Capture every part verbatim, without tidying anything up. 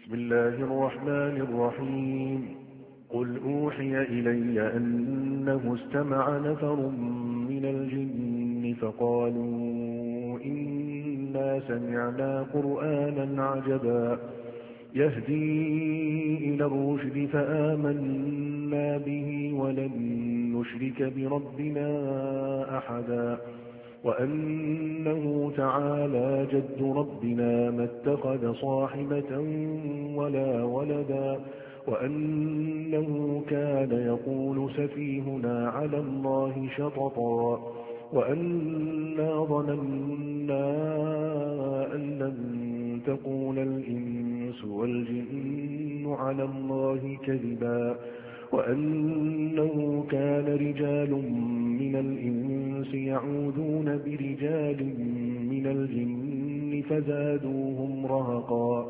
بسم الله الرحمن الرحيم قل أوحي إلي أنه استمع نفر من الجن فقالوا إنا سمعنا قرآنا عجبا يهدي إلى الرشد فآمنا به ولن نشرك بربنا أحدا وأنه تعالى جد ربنا ما اتخذ صاحبة ولا ولدا وأنه كان يقول سفيهنا على الله شططا وأنا ظننا أن لن تقول الإنس والجن على الله كذبا وأنه كان رجال من الإنس يعوذون برجال من الجن فزادوهم رهقا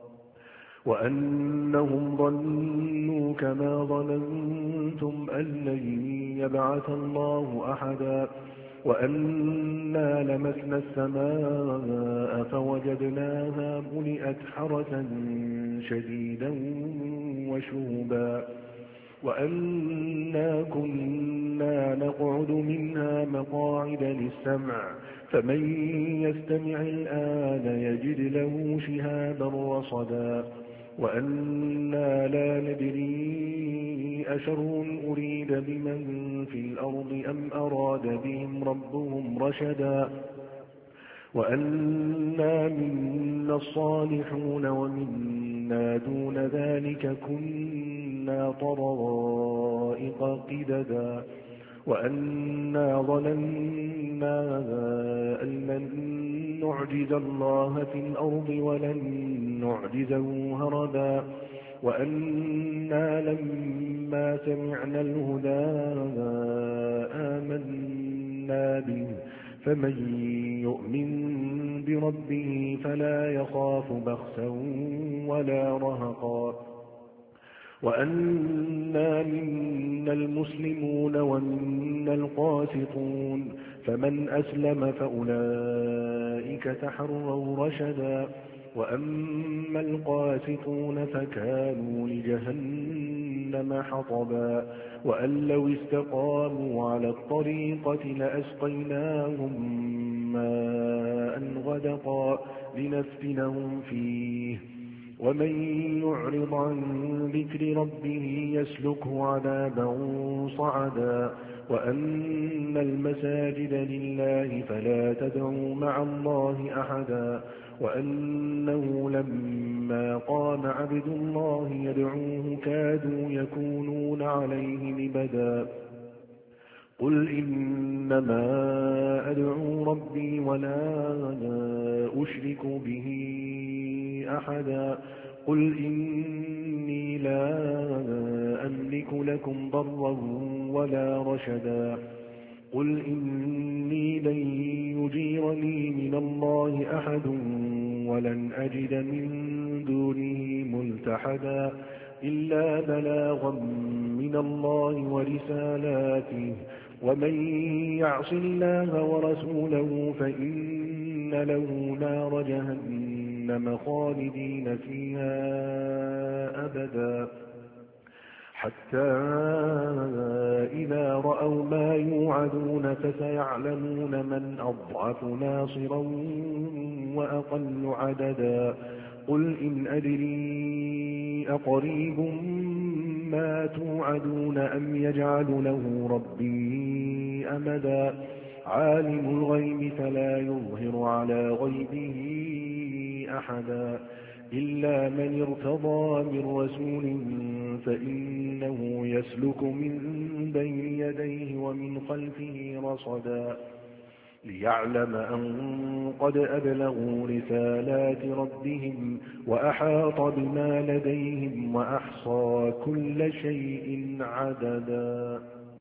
وأنهم ظنوا كما ظننتم أن لن يبعث الله أحدا وأنا لمسنا السماء فوجدناها ملئت حرسا شديدا وشهبا وأنا كنا نقعد منها مقاعد للسمع فمن يستمع الآن يجد له شهابا رصدا وأنا لا ندري أشر أريد بمن في الأرض أم أراد بهم ربهم رشدا وأنا منا الصالحون ومنا دون ذلك كنا طرائق قددا وأنا ظننا أن لن نعجز الله في الأرض ولن نعجزه هربا وأنا لما سمعنا الهدى آمنا به فمن يؤمن بربه فلا يخاف بخسا ولا رهقا وأنا منا المسلمون ومنا القاسطون فمن أسلم فأولئك تحروا رشدا وأما القاسطون فكانوا لجهنم حطبا وأن لو استقاموا على الطريقة لأسقيناهم ماء غدقا لنفتنهم فيه ومن يعرض عن ذكر ربه يسلكه عذابا صعدا وأن المساجد لله فلا تدعوا مع الله أحدا وأنه لما قام عبد الله يدعوه كادوا يكونون عليه لبدا قل إنما أدعو ربي ولا أشرك به أحدا قل إني لا أملك لكم ضرا ولا رشدا قل إني لن يجيرني من الله أحد ولن أجد من دونه ملتحدا إلا بلاغا من الله ورسالاته ومن يعص الله ورسوله فإن له نار جهنم خالدين فيها أبدا حتى إذا رأوا ما يوعدون فسيعلمون من أضعف ناصرا وأقل عددا قل إن أدري أقريب ما توعدون أم يجعل له ربي أمدا عالم الغيب فلا يظهر على غيبه أحدا إلا من ارتضى من رسول فإنه يسلك من بين يديه ومن خلفه رصدا ليعلم أن قد أبلغوا رسالات ربهم وأحاط بما لديهم وأحصى كل شيء عددا.